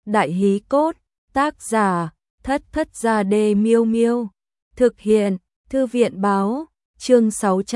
Đại hí cốt, tác giả, Thất Thất Gia Đê Miêu Miêu. Thực hiện, Thư viện báo, chương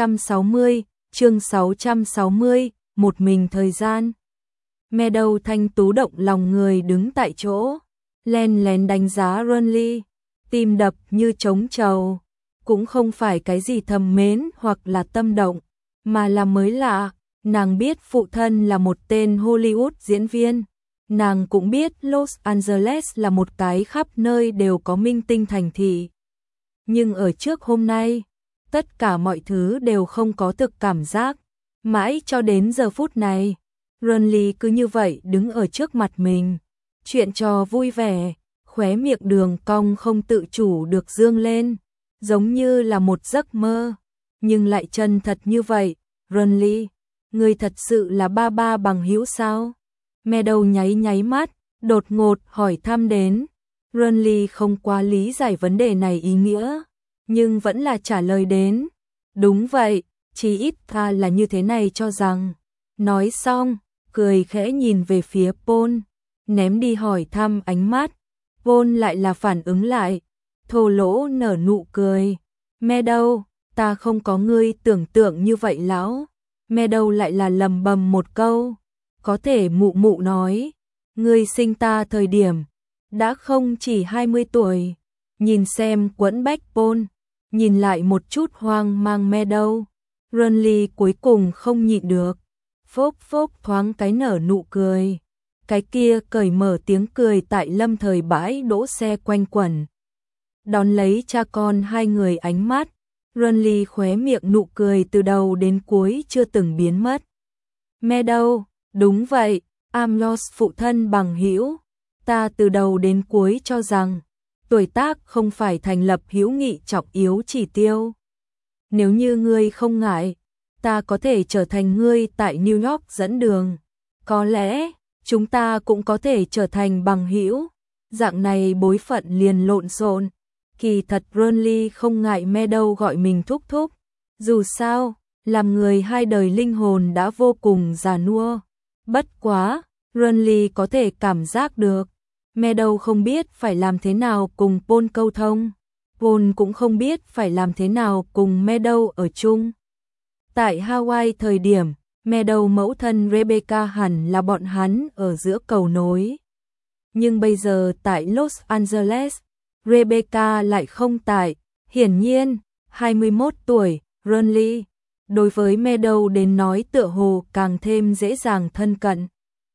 660, một mình thời gian. Meadow thanh tú động lòng người đứng tại chỗ, len lén đánh giá Renly, tim đập như trống trầu. Cũng không phải cái gì thầm mến hoặc là tâm động, mà là mới lạ. Nàng biết phụ thân là một tên Hollywood diễn viên. Nàng cũng biết Los Angeles là một cái khắp nơi đều có minh tinh thành thị. Nhưng ở trước hôm nay, tất cả mọi thứ đều không có thực cảm giác. Mãi cho đến giờ phút này, Renly cứ như vậy đứng ở trước mặt mình. Chuyện trò vui vẻ, khóe miệng đường cong không tự chủ được dương lên, giống như là một giấc mơ. Nhưng lại chân thật như vậy. Renly, ngươi thật sự là ba bằng hữu sao? Meadow nháy mắt, đột ngột hỏi thăm đến. Renly không quá lý giải vấn đề này ý nghĩa, nhưng vẫn là trả lời đến. Đúng vậy, chí ít ta là như thế này cho rằng. Nói xong, cười khẽ nhìn về phía Paul, ném đi hỏi thăm ánh mắt. Paul lại là phản ứng lại, thô lỗ nở nụ cười. Meadow, ta không có ngươi tưởng tượng như vậy lão. Meadow lại là lầm bầm một câu. Có thể mụ mụ nói, ngươi sinh ta thời điểm đã không chỉ 20 tuổi. Nhìn xem quẫn bách Paul, nhìn lại một chút hoang mang Meadow, Renly cuối cùng không nhịn được, phốc phốc thoáng cái nở nụ cười. Cái kia cởi mở tiếng cười tại lâm thời bãi đỗ xe quanh quẩn. Đón lấy cha con hai người ánh mắt, Renly khóe miệng nụ cười từ đầu đến cuối chưa từng biến mất. Meadow, đúng vậy, Amlos phụ thân bằng hữu. Ta từ đầu đến cuối cho rằng tuổi tác không phải thành lập hữu nghị trọng yếu chỉ tiêu. Nếu như ngươi không ngại, ta có thể trở thành ngươi tại New York dẫn đường. Có lẽ chúng ta cũng có thể trở thành bằng hữu. Dạng này bối phận liền lộn xộn. Kỳ thật Renly không ngại Meadow gọi mình thúc thúc. Dù sao, làm người hai đời linh hồn đã vô cùng già nua. Bất quá, Renly có thể cảm giác được. Meadow không biết phải làm thế nào cùng Paul câu thông. Paul cũng không biết phải làm thế nào cùng Meadow ở chung. Tại Hawaii thời điểm, Meadow mẫu thân Rebecca hẳn là bọn hắn ở giữa cầu nối. Nhưng bây giờ tại Los Angeles, Rebecca lại không tại. Hiển nhiên, 21 tuổi, Renly đối với Meadow đến nói tựa hồ càng thêm dễ dàng thân cận.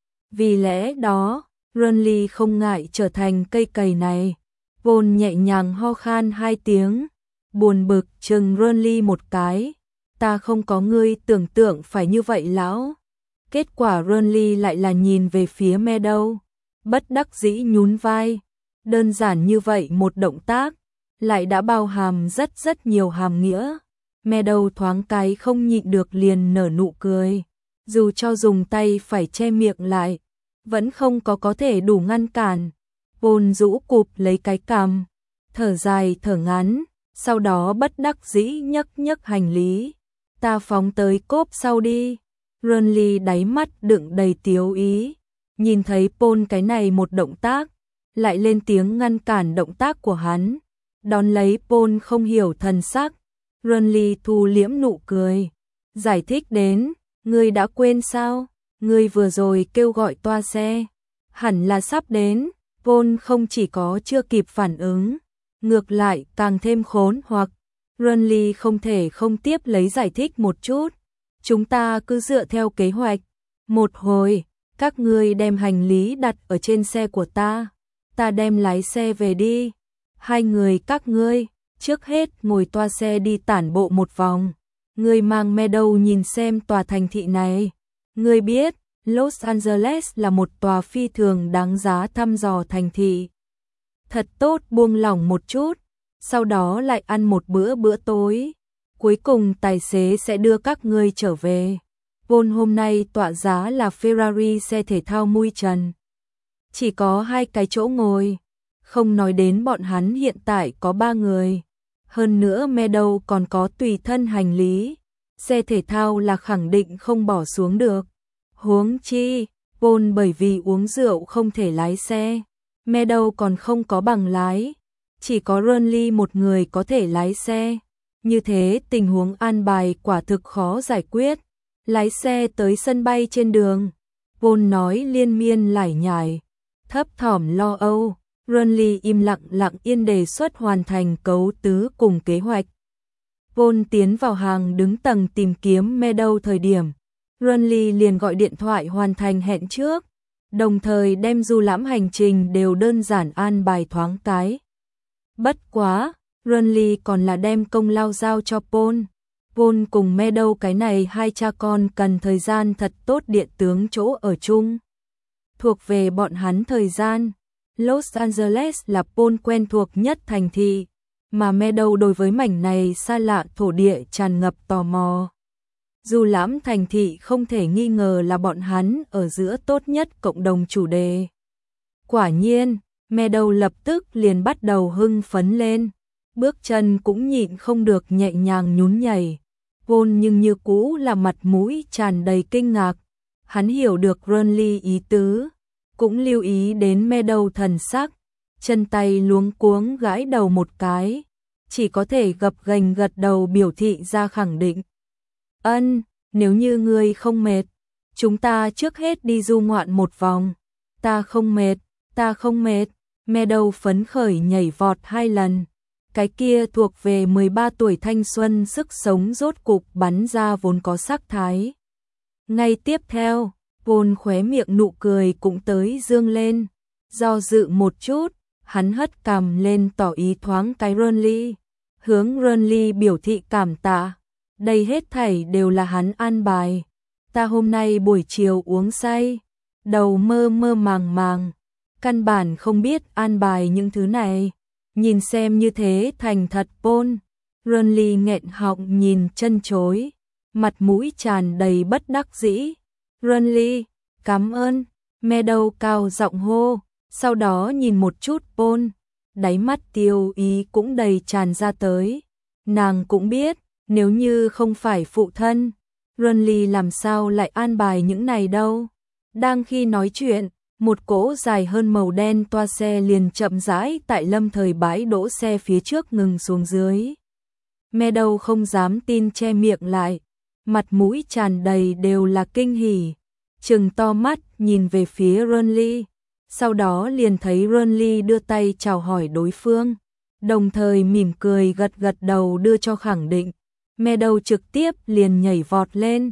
Vì lẽ đó, Renly không ngại trở thành cây cầy này. Paul nhẹ nhàng ho khan 2 tiếng, buồn bực chừng Renly một cái. Ta không có ngươi tưởng tượng phải như vậy lão. Kết quả Renly lại là nhìn về phía Meadow, bất đắc dĩ nhún vai. Đơn giản như vậy một động tác, lại đã bao hàm rất nhiều hàm nghĩa. Meadow thoáng cái không nhịn được liền nở nụ cười. Dù cho dùng tay phải che miệng lại, vẫn không có thể đủ ngăn cản. Paul rũ cụp lấy cái cằm, thở dài thở ngắn, sau đó bất đắc dĩ nhấc hành lý. Ta phóng tới cốp sau đi. Renly đáy mắt đựng đầy tiếu ý. Nhìn thấy Paul cái này một động tác, lại lên tiếng ngăn cản động tác của hắn. Đón lấy Paul không hiểu thần sắc. Renly thu liễm nụ cười, giải thích đến, ngươi đã quên sao? Ngươi vừa rồi kêu gọi toa xe, hẳn là sắp đến. Paul không chỉ có chưa kịp phản ứng, ngược lại càng thêm khốn hoặc. Renly không thể không tiếp lấy giải thích một chút. Chúng ta cứ dựa theo kế hoạch. Một hồi, các ngươi đem hành lý đặt ở trên xe của ta. Ta đem lái xe về đi. Hai người các ngươi, trước hết ngồi toa xe đi tản bộ một vòng. Ngươi mang Meadow nhìn xem tòa thành thị này. Ngươi biết, Los Angeles là một tòa phi thường đáng giá thăm dò thành thị. Thật tốt buông lỏng một chút, sau đó lại ăn một bữa tối. Cuối cùng tài xế sẽ đưa các ngươi trở về. Paul hôm nay tọa giá là Ferrari xe thể thao mui trần. Chỉ có 2 cái chỗ ngồi, không nói đến bọn hắn hiện tại có 3 người. Hơn nữa Meadow còn có tùy thân hành lý. Xe thể thao là khẳng định không bỏ xuống được. Huống chi, Paul bởi vì uống rượu không thể lái xe. Meadow còn không có bằng lái. Chỉ có Ronly một người có thể lái xe. Như thế tình huống an bài quả thực khó giải quyết. Lái xe tới sân bay trên đường. Paul nói liên miên lải nhải, thấp thỏm lo âu. Ronly im lặng yên đề xuất hoàn thành cấu tứ cùng kế hoạch. Paul tiến vào hàng đứng tầng tìm kiếm Meadow thời điểm. Ronly liền gọi điện thoại hoàn thành hẹn trước, đồng thời đem du lãm hành trình đều đơn giản an bài thoáng cái. Bất quá, Ronly còn là đem công lao giao cho Paul. Paul cùng Meadow cái này hai cha con cần thời gian thật tốt điện tướng chỗ ở chung. Thuộc về bọn hắn thời gian, Los Angeles là Paul quen thuộc nhất thành thị, mà Meadow đối với mảnh này xa lạ thổ địa tràn ngập tò mò. Du lãm thành thị không thể nghi ngờ là bọn hắn ở giữa tốt nhất cộng đồng chủ đề. Quả nhiên, Meadow lập tức liền bắt đầu hưng phấn lên, bước chân cũng nhịn không được nhẹ nhàng nhún nhảy. Paul nhưng như cũ là mặt mũi tràn đầy kinh ngạc, hắn hiểu được Ronly ý tứ, cũng lưu ý đến Meadow thần sắc, chân tay luống cuống gãi đầu một cái, chỉ có thể gập ghềnh gật đầu biểu thị ra khẳng định. Nếu như ngươi không mệt, chúng ta trước hết đi du ngoạn một vòng. Ta không mệt. Meadow phấn khởi nhảy vọt 2 lần. Cái kia thuộc về 13 tuổi thanh xuân sức sống rốt cục bắn ra vốn có sắc thái. Ngay tiếp theo, Paul khóe miệng nụ cười cũng tới dương lên. Do dự một chút, hắn hất cằm lên tỏ ý thoáng cái Ronly. Hướng Ronly biểu thị cảm tạ. Đây hết thảy đều là hắn an bài. Ta hôm nay buổi chiều uống say, đầu mơ mơ màng, căn bản không biết an bài những thứ này. Nhìn xem như thế thành thật Paul. Ronly nghẹn họng nhìn chân chối, mặt mũi tràn đầy bất đắc dĩ. Ronly, cảm ơn. Meadow cao giọng hô, sau đó nhìn một chút Paul, đáy mắt tiêu ý cũng đầy tràn ra tới. Nàng cũng biết, nếu như không phải phụ thân, Ronly làm sao lại an bài những này đâu. Đang khi nói chuyện, một cỗ dài hơn màu đen toa xe liền chậm rãi tại lâm thời bãi đỗ xe phía trước ngừng xuống dưới. Meadow không dám tin che miệng lại, mặt mũi tràn đầy đều là kinh hỉ, trừng to mắt nhìn về phía Ronly, sau đó liền thấy Ronly đưa tay chào hỏi đối phương, đồng thời mỉm cười gật đầu đưa cho khẳng định. Meadow trực tiếp liền nhảy vọt lên.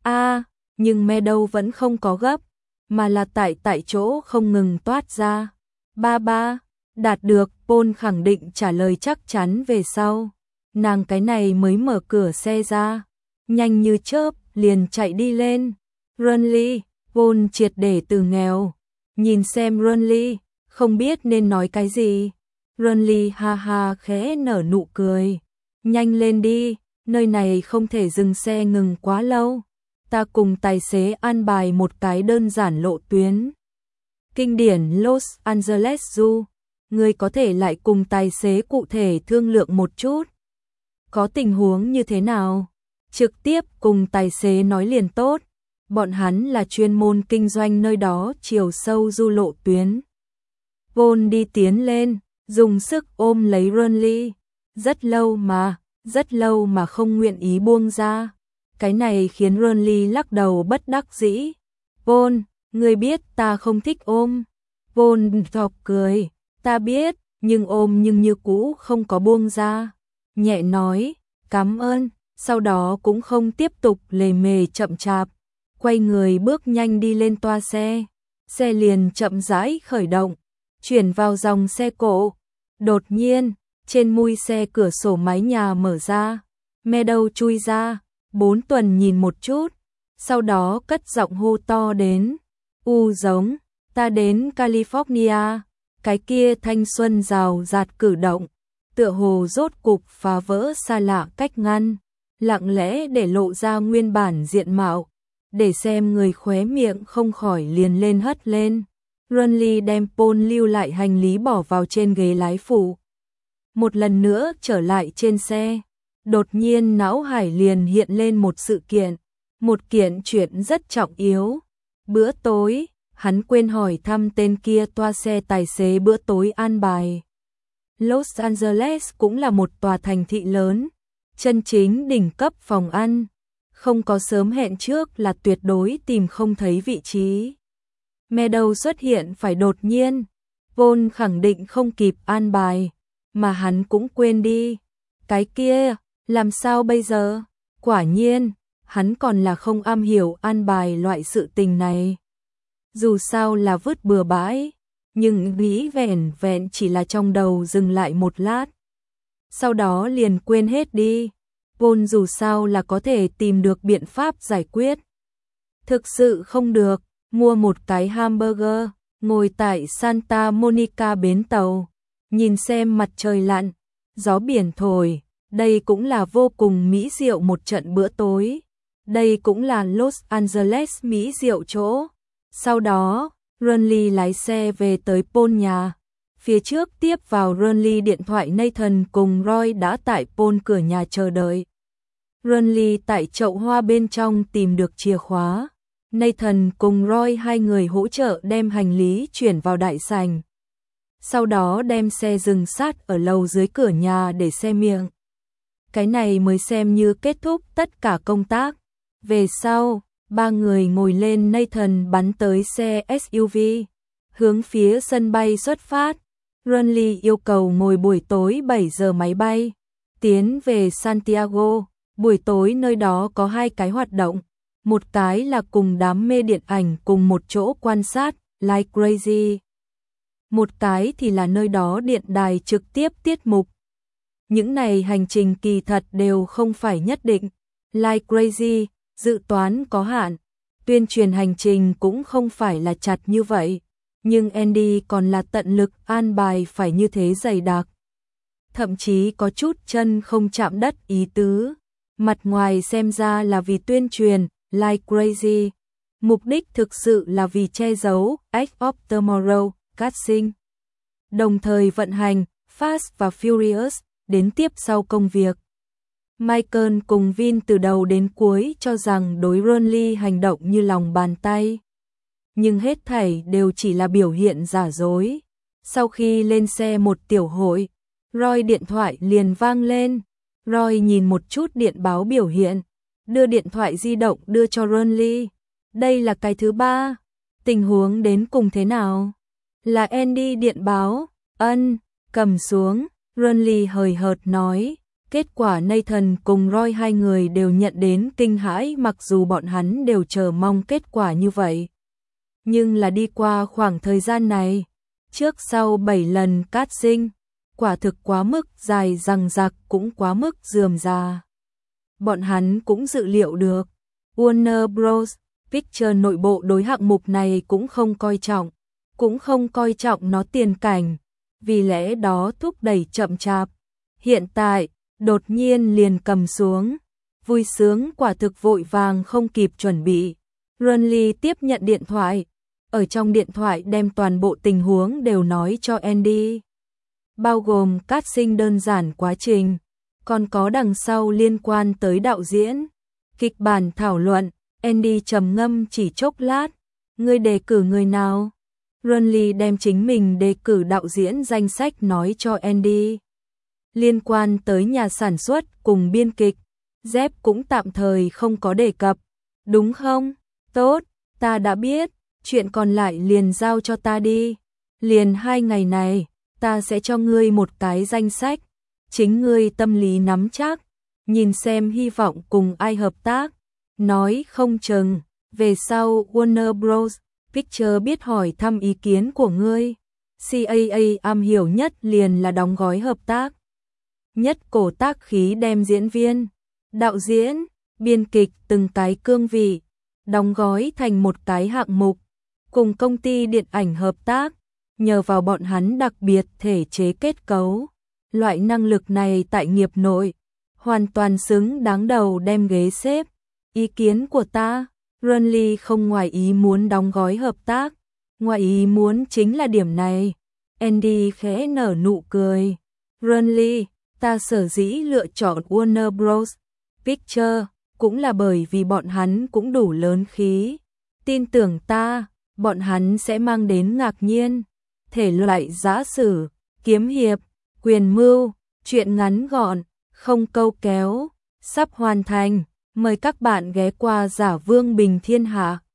Nhưng Meadow vẫn không có gấp, mà là tại chỗ không ngừng toát ra. Ba, đạt được, Paul khẳng định trả lời chắc chắn về sau. Nàng cái này mới mở cửa xe ra, nhanh như chớp, liền chạy đi lên. Ronly, Paul triệt để từ nghèo. Nhìn xem Ronly, không biết nên nói cái gì. Ronly ha ha khẽ nở nụ cười. Nhanh lên đi, nơi này không thể dừng xe ngừng quá lâu. Ta cùng tài xế an bài một cái đơn giản lộ tuyến. Kinh điển Los Angeles Zoo, ngươi có thể lại cùng tài xế cụ thể thương lượng một chút. Có tình huống như thế nào? Trực tiếp cùng tài xế nói liền tốt. Bọn hắn là chuyên môn kinh doanh nơi đó chiều sâu du lộ tuyến. Paul đi tiến lên, dùng sức ôm lấy Ronly. Rất lâu mà không nguyện ý buông ra. Cái này khiến Ronly lắc đầu bất đắc dĩ. Paul, ngươi biết ta không thích ôm. Paul thọc cười. Ta biết, nhưng ôm nhưng như cũ không có buông ra. Nhẹ nói, cảm ơn, sau đó cũng không tiếp tục lề mề chậm chạp. Quay người bước nhanh đi lên toa xe. Xe liền chậm rãi khởi động, chuyển vào dòng xe cộ. Đột nhiên, trên mui xe cửa sổ mái nhà mở ra. Meadow chui ra. 4 tuần nhìn một chút, sau đó cất giọng hô to đến. Giống, ta đến California. Cái kia thanh xuân rào rạt cử động, tựa hồ rốt cục phá vỡ xa lạ cách ngăn, lặng lẽ để lộ ra nguyên bản diện mạo, để xem người khóe miệng không khỏi liền lên hất lên. Ronly đem Paul lưu lại hành lý bỏ vào trên ghế lái phụ. Một lần nữa trở lại trên xe. Đột nhiên não hải liền hiện lên một sự kiện, một kiện chuyện rất trọng yếu. Bữa tối, hắn quên hỏi thăm tên kia toa xe tài xế bữa tối an bài. Los Angeles cũng là một tòa thành thị lớn, chân chính đỉnh cấp phòng ăn, không có sớm hẹn trước là tuyệt đối tìm không thấy vị trí. Meadow xuất hiện phải đột nhiên, Paul khẳng định không kịp an bài, mà hắn cũng quên đi. Cái kia, làm sao bây giờ? Quả nhiên, hắn còn là không am hiểu an bài loại sự tình này. Dù sao là vứt bừa bãi, nhưng nghĩ vẻn vẹn chỉ là trong đầu dừng lại một lát. Sau đó liền quên hết đi. Paul dù sao là có thể tìm được biện pháp giải quyết. Thực sự không được, mua một cái hamburger, ngồi tại Santa Monica bến tàu, nhìn xem mặt trời lặn, gió biển thổi, đây cũng là vô cùng mỹ diệu một trận bữa tối. Đây cũng là Los Angeles mỹ diệu chỗ. Sau đó, Ronly lái xe về tới Paul nhà. Phía trước tiếp vào Ronly điện thoại Nathan cùng Roy đã tại Paul cửa nhà chờ đợi. Ronly tại chậu hoa bên trong tìm được chìa khóa. Nathan cùng Roy hai người hỗ trợ đem hành lý chuyển vào đại sảnh. Sau đó đem xe dừng sát ở lầu dưới cửa nhà để xe miệng. Cái này mới xem như kết thúc tất cả công tác. Về sau, ba người ngồi lên Nathan bắn tới xe SUV, hướng phía sân bay xuất phát. Ronly yêu cầu ngồi buổi tối 7 giờ máy bay, tiến về Santiago. Buổi tối nơi đó có hai cái hoạt động. Một cái là cùng đám mê điện ảnh cùng một chỗ quan sát, like crazy. Một cái thì là nơi đó điện đài trực tiếp tiết mục. Những này hành trình kỳ thật đều không phải nhất định. Like crazy, dự toán có hạn. Tuyên truyền hành trình cũng không phải là chặt như vậy. Nhưng Andy còn là tận lực an bài phải như thế dày đặc. Thậm chí có chút chân không chạm đất ý tứ. Mặt ngoài xem ra là vì tuyên truyền, like crazy. Mục đích thực sự là vì che giấu Edge of Tomorrow, casting. Đồng thời vận hành Fast và Furious đến tiếp sau công việc. Michael cùng Vin từ đầu đến cuối cho rằng đối Ronly hành động như lòng bàn tay. Nhưng hết thảy đều chỉ là biểu hiện giả dối. Sau khi lên xe một tiểu hội, Roy điện thoại liền vang lên. Roy nhìn một chút điện báo biểu hiện, đưa điện thoại di động đưa cho Ronly. Đây là cái thứ ba. Tình huống đến cùng thế nào? Là Andy điện báo. Cầm xuống. Ronly hời hợt nói. Kết quả Nathan cùng Roy hai người đều nhận đến kinh hãi mặc dù bọn hắn đều chờ mong kết quả như vậy. Nhưng là đi qua khoảng thời gian này, trước sau 7 lần casting, quả thực quá mức dài dằng dặc cũng quá mức rườm rà. Bọn hắn cũng dự liệu được, Warner Bros. Pictures nội bộ đối hạng mục này cũng không coi trọng nó tiền cảnh, vì lẽ đó thúc đẩy chậm chạp. Hiện tại, đột nhiên liền cầm xuống, vui sướng quả thực vội vàng không kịp chuẩn bị. Ronly tiếp nhận điện thoại, ở trong điện thoại đem toàn bộ tình huống đều nói cho Andy. Bao gồm casting đơn giản quá trình, còn có đằng sau liên quan tới đạo diễn, kịch bản thảo luận. Andy trầm ngâm chỉ chốc lát, ngươi đề cử người nào? Ronly đem chính mình đề cử đạo diễn danh sách nói cho Andy. Liên quan tới nhà sản xuất cùng biên kịch, Jeff cũng tạm thời không có đề cập, đúng không? Tốt, ta đã biết, chuyện còn lại liền giao cho ta đi. Liền 2 ngày này, ta sẽ cho ngươi một cái danh sách, chính ngươi tâm lý nắm chắc, nhìn xem hy vọng cùng ai hợp tác. Nói không chừng, về sau Warner Bros. Pictures biết hỏi thăm ý kiến của ngươi. CAA am hiểu nhất liền là đóng gói hợp tác. Nhất cổ tác khí đem diễn viên, đạo diễn, biên kịch từng cái cương vị, đóng gói thành một cái hạng mục, cùng công ty điện ảnh hợp tác, nhờ vào bọn hắn đặc biệt thể chế kết cấu. Loại năng lực này tại nghiệp nội, hoàn toàn xứng đáng đầu đem ghế xếp. Ý kiến của ta, Ronly không ngoài ý muốn đóng gói hợp tác, ngoài ý muốn chính là điểm này. Andy khẽ nở nụ cười. Ronly, ta sở dĩ lựa chọn Warner Bros. Pictures, cũng là bởi vì bọn hắn cũng đủ lớn khí. Tin tưởng ta, bọn hắn sẽ mang đến ngạc nhiên. Thể loại giã sử, kiếm hiệp, quyền mưu, truyện ngắn gọn, không câu kéo, sắp hoàn thành. Mời các bạn ghé qua Giả Vương Bình Thiên Hạ.